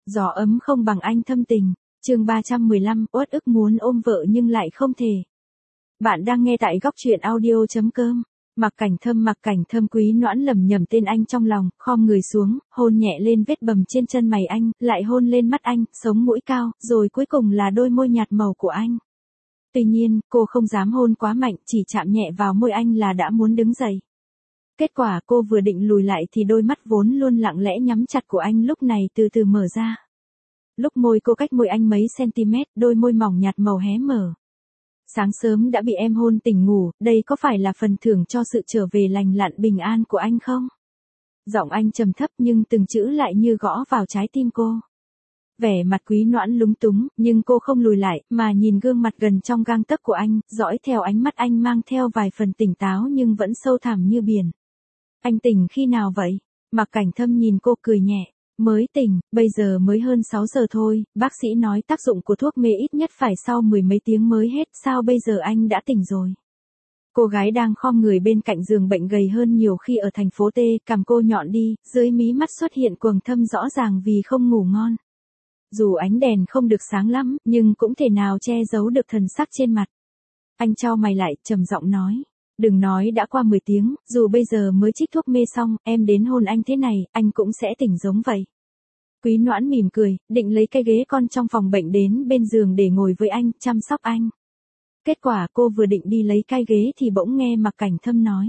Gió ấm không bằng anh thâm tình. Chương 315, uất ức muốn ôm vợ nhưng lại không thể. Bạn đang nghe tại góc truyện audio.com. Mặc Cảnh Thâm Quý Noãn lẩm nhẩm tên anh trong lòng, khom người xuống, hôn nhẹ lên vết bầm trên chân mày anh, lại hôn lên mắt anh, sống mũi cao, rồi cuối cùng là đôi môi nhạt màu của anh. Tuy nhiên, cô không dám hôn quá mạnh, chỉ chạm nhẹ vào môi anh là đã muốn đứng dậy. Kết quả cô vừa định lùi lại thì đôi mắt vốn luôn lặng lẽ nhắm chặt của anh lúc này từ từ mở ra. Lúc môi cô cách môi anh mấy cm, đôi môi mỏng nhạt màu hé mở. Sáng sớm đã bị em hôn tỉnh ngủ, đây có phải là phần thưởng cho sự trở về lành lặn bình an của anh không? Giọng anh trầm thấp nhưng từng chữ lại như gõ vào trái tim cô. Vẻ mặt Quý Noãn lúng túng, nhưng cô không lùi lại, mà nhìn gương mặt gần trong gang tấc của anh, dõi theo ánh mắt anh mang theo vài phần tỉnh táo nhưng vẫn sâu thẳm như biển. Anh tỉnh khi nào vậy? Mặc Cảnh Thâm nhìn cô cười nhẹ. Mới tỉnh, bây giờ mới hơn 6 giờ thôi, bác sĩ nói tác dụng của thuốc mê ít nhất phải sau 10 mấy tiếng mới hết, sao bây giờ anh đã tỉnh rồi? Cô gái đang khom người bên cạnh giường bệnh gầy hơn nhiều khi ở thành phố T, cằm cô nhọn đi, dưới mí mắt xuất hiện quầng thâm rõ ràng vì không ngủ ngon. Dù ánh đèn không được sáng lắm, nhưng cũng thể nào che giấu được thần sắc trên mặt. Anh chau mày lại, trầm giọng nói. Đừng nói đã qua 10 tiếng, dù bây giờ mới trích thuốc mê xong, em đến hôn anh thế này, anh cũng sẽ tỉnh giống vậy. Quý Noãn mỉm cười, định lấy cái ghế con trong phòng bệnh đến bên giường để ngồi với anh, chăm sóc anh. Kết quả cô vừa định đi lấy cái ghế thì bỗng nghe Mặc Cảnh Thâm nói.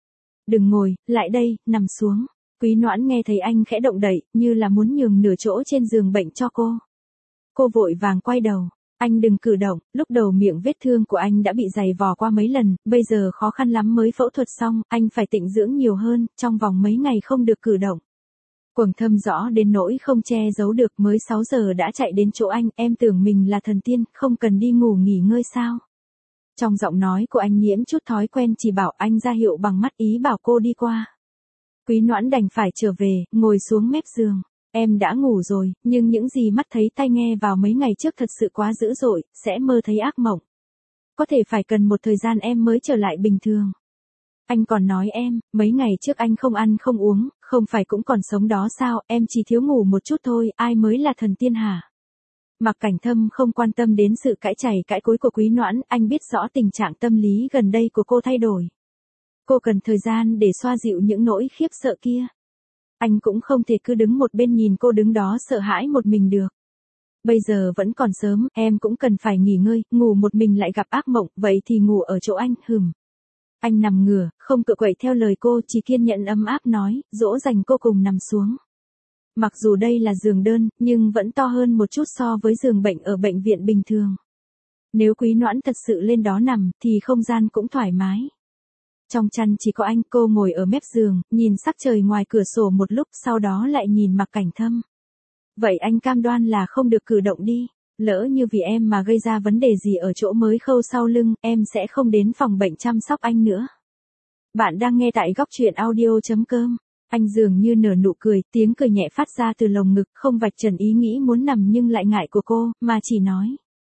Đừng ngồi, lại đây, nằm xuống. Quý Noãn nghe thấy anh khẽ động đậy, như là muốn nhường nửa chỗ trên giường bệnh cho cô. Cô vội vàng quay đầu. Anh đừng cử động, lúc đầu miệng vết thương của anh đã bị giày vò qua mấy lần, bây giờ khó khăn lắm mới phẫu thuật xong, anh phải tịnh dưỡng nhiều hơn, trong vòng mấy ngày không được cử động. Quầng thâm rõ đến nỗi không che giấu được, mới 6 giờ đã chạy đến chỗ anh, em tưởng mình là thần tiên, không cần đi ngủ nghỉ ngơi sao? Trong giọng nói của anh nhiễm chút thói quen chỉ bảo anh ra hiệu bằng mắt ý bảo cô đi qua. Quý Noãn đành phải trở về, ngồi xuống mép giường. Em đã ngủ rồi, nhưng những gì mắt thấy tai nghe vào mấy ngày trước thật sự quá dữ dội, sẽ mơ thấy ác mộng. Có thể phải cần một thời gian em mới trở lại bình thường. Anh còn nói em, mấy ngày trước anh không ăn không uống, không phải cũng còn sống đó sao, em chỉ thiếu ngủ một chút thôi, ai mới là thần tiên hả? Mặc Cảnh Thâm không quan tâm đến sự cãi chảy cãi cối của Quý Noãn, anh biết rõ tình trạng tâm lý gần đây của cô thay đổi. Cô cần thời gian để xoa dịu những nỗi khiếp sợ kia. Anh cũng không thể cứ đứng một bên nhìn cô đứng đó sợ hãi một mình được. Bây giờ vẫn còn sớm, em cũng cần phải nghỉ ngơi, ngủ một mình lại gặp ác mộng, vậy thì ngủ ở chỗ anh, hừm. Anh nằm ngửa, không cựa quậy theo lời cô, chỉ kiên nhẫn ấm áp nói, dỗ dành cô cùng nằm xuống. Mặc dù đây là giường đơn, nhưng vẫn to hơn một chút so với giường bệnh ở bệnh viện bình thường. Nếu Quý Noãn thật sự lên đó nằm, thì không gian cũng thoải mái. Trong chăn chỉ có anh, cô ngồi ở mép giường, nhìn sắc trời ngoài cửa sổ một lúc, sau đó lại nhìn Mặc Cảnh Thâm. Vậy anh cam đoan là không được cử động đi, lỡ như vì em mà gây ra vấn đề gì ở chỗ mới khâu sau lưng, em sẽ không đến phòng bệnh chăm sóc anh nữa. Bạn đang nghe tại góc truyện audio.com. Anh dường như nở nụ cười, tiếng cười nhẹ phát ra từ lồng ngực, không vạch trần ý nghĩ muốn nằm nhưng lại ngại của cô, mà chỉ nói.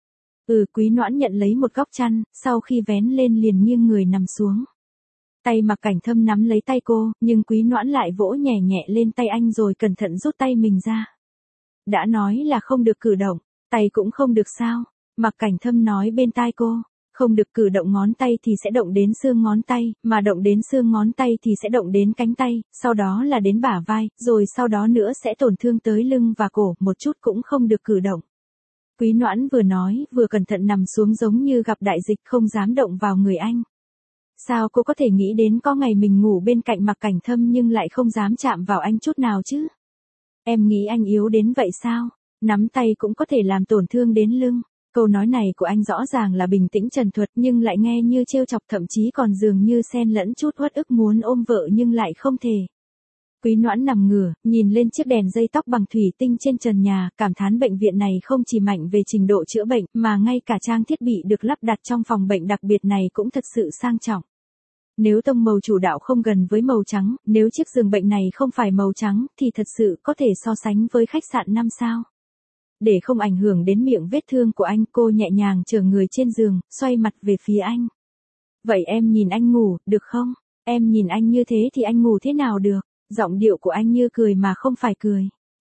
Quý Noãn nhận lấy một góc chăn, sau khi vén lên liền nghiêng người nằm xuống. Tay Mặc Cảnh Thâm nắm lấy tay cô, nhưng Quý Noãn lại vỗ nhẹ nhẹ lên tay anh rồi cẩn thận rút tay mình ra. Đã nói là không được cử động, tay cũng không được sao? Mặc Cảnh Thâm nói bên tai cô, không được cử động ngón tay thì sẽ động đến xương ngón tay, mà động đến xương ngón tay thì sẽ động đến cánh tay, sau đó là đến bả vai, rồi sau đó nữa sẽ tổn thương tới lưng và cổ, một chút cũng không được cử động. Quý Noãn vừa nói, vừa cẩn thận nằm xuống giống như gặp đại dịch, không dám động vào người anh. Sao cô có thể nghĩ đến có ngày mình ngủ bên cạnh Mặc Cảnh Thâm nhưng lại không dám chạm vào anh chút nào chứ? Em nghĩ anh yếu đến vậy sao? Nắm tay cũng có thể làm tổn thương đến lưng. Câu nói này của anh rõ ràng là bình tĩnh trần thuật nhưng lại nghe như trêu chọc, thậm chí còn dường như xen lẫn chút uất ức muốn ôm vợ nhưng lại không thể. Quý Noãn nằm ngửa, nhìn lên chiếc đèn dây tóc bằng thủy tinh trên trần nhà, cảm thán bệnh viện này không chỉ mạnh về trình độ chữa bệnh, mà ngay cả trang thiết bị được lắp đặt trong phòng bệnh đặc biệt này cũng thật sự sang trọng. Nếu tông màu chủ đạo không gần với màu trắng, nếu chiếc giường bệnh này không phải màu trắng, thì thật sự có thể so sánh với khách sạn 5 sao. Để không ảnh hưởng đến miệng vết thương của anh, cô nhẹ nhàng chở người trên giường, xoay mặt về phía anh. Vậy em nhìn anh ngủ, được không? Em nhìn anh như thế thì anh ngủ thế nào được? Giọng điệu của anh như cười mà không phải cười.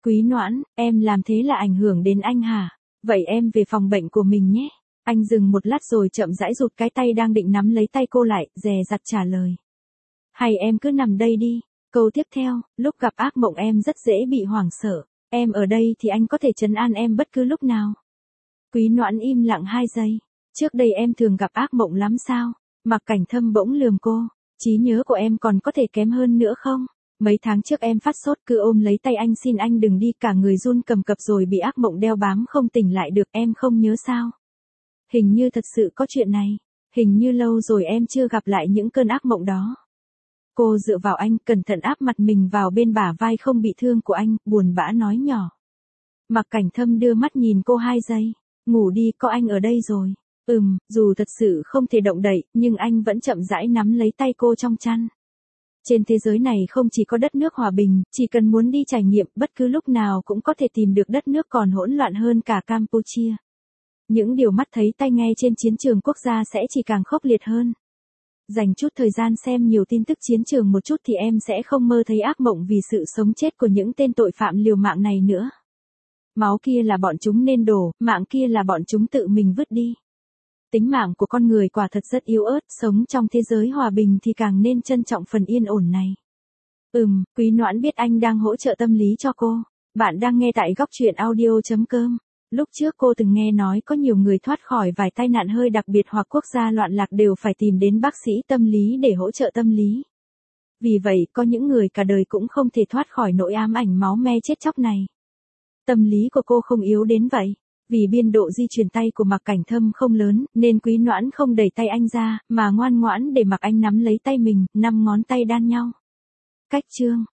Quý Noãn, em làm thế là ảnh hưởng đến anh hả? Vậy em về phòng bệnh của mình nhé. Anh dừng một lát rồi chậm rãi rụt cái tay đang định nắm lấy tay cô lại, dè dặt trả lời. Hay em cứ nằm đây đi. Câu tiếp theo, lúc gặp ác mộng em rất dễ bị hoảng sợ. Em ở đây thì anh có thể trấn an em bất cứ lúc nào. Quý Noãn im lặng 2 giây. Trước đây em thường gặp ác mộng lắm sao? Mạc Cảnh Thâm bỗng lườm cô. Trí nhớ của em còn có thể kém hơn nữa không? Mấy tháng trước em phát sốt cứ ôm lấy tay anh xin anh đừng đi, cả người run cầm cập rồi bị ác mộng đeo bám không tỉnh lại được, em không nhớ sao? Hình như thật sự có chuyện này. Hình như lâu rồi em chưa gặp lại những cơn ác mộng đó. Cô dựa vào anh, cẩn thận áp mặt mình vào bên bả vai không bị thương của anh, buồn bã nói nhỏ. Mạc Cảnh Thâm đưa mắt nhìn cô 2 giây. Ngủ đi, có anh ở đây rồi. Dù thật sự không thể động đậy, nhưng anh vẫn chậm rãi nắm lấy tay cô trong chăn. Trên thế giới này không chỉ có đất nước hòa bình, chỉ cần muốn đi trải nghiệm, bất cứ lúc nào cũng có thể tìm được đất nước còn hỗn loạn hơn cả Campuchia. Những điều mắt thấy tai nghe trên chiến trường quốc gia sẽ chỉ càng khốc liệt hơn. Dành chút thời gian xem nhiều tin tức chiến trường một chút thì em sẽ không mơ thấy ác mộng vì sự sống chết của những tên tội phạm liều mạng này nữa. Máu kia là bọn chúng nên đổ, mạng kia là bọn chúng tự mình vứt đi. Tính mạng của con người quả thật rất yếu ớt, sống trong thế giới hòa bình thì càng nên trân trọng phần yên ổn này. Quý Noãn biết anh đang hỗ trợ tâm lý cho cô. Bạn đang nghe tại góc truyện audio.com. Lúc trước cô từng nghe nói có nhiều người thoát khỏi vài tai nạn hơi đặc biệt hoặc quốc gia loạn lạc đều phải tìm đến bác sĩ tâm lý để hỗ trợ tâm lý. Vì vậy, có những người cả đời cũng không thể thoát khỏi nỗi ám ảnh máu me chết chóc này. Tâm lý của cô không yếu đến vậy. Vì biên độ di chuyển tay của Mạc Cảnh Thâm không lớn, nên Quý Noãn không đẩy tay anh ra, mà ngoan ngoãn để mặc anh nắm lấy tay mình, 5 ngón tay đan nhau. Cách chương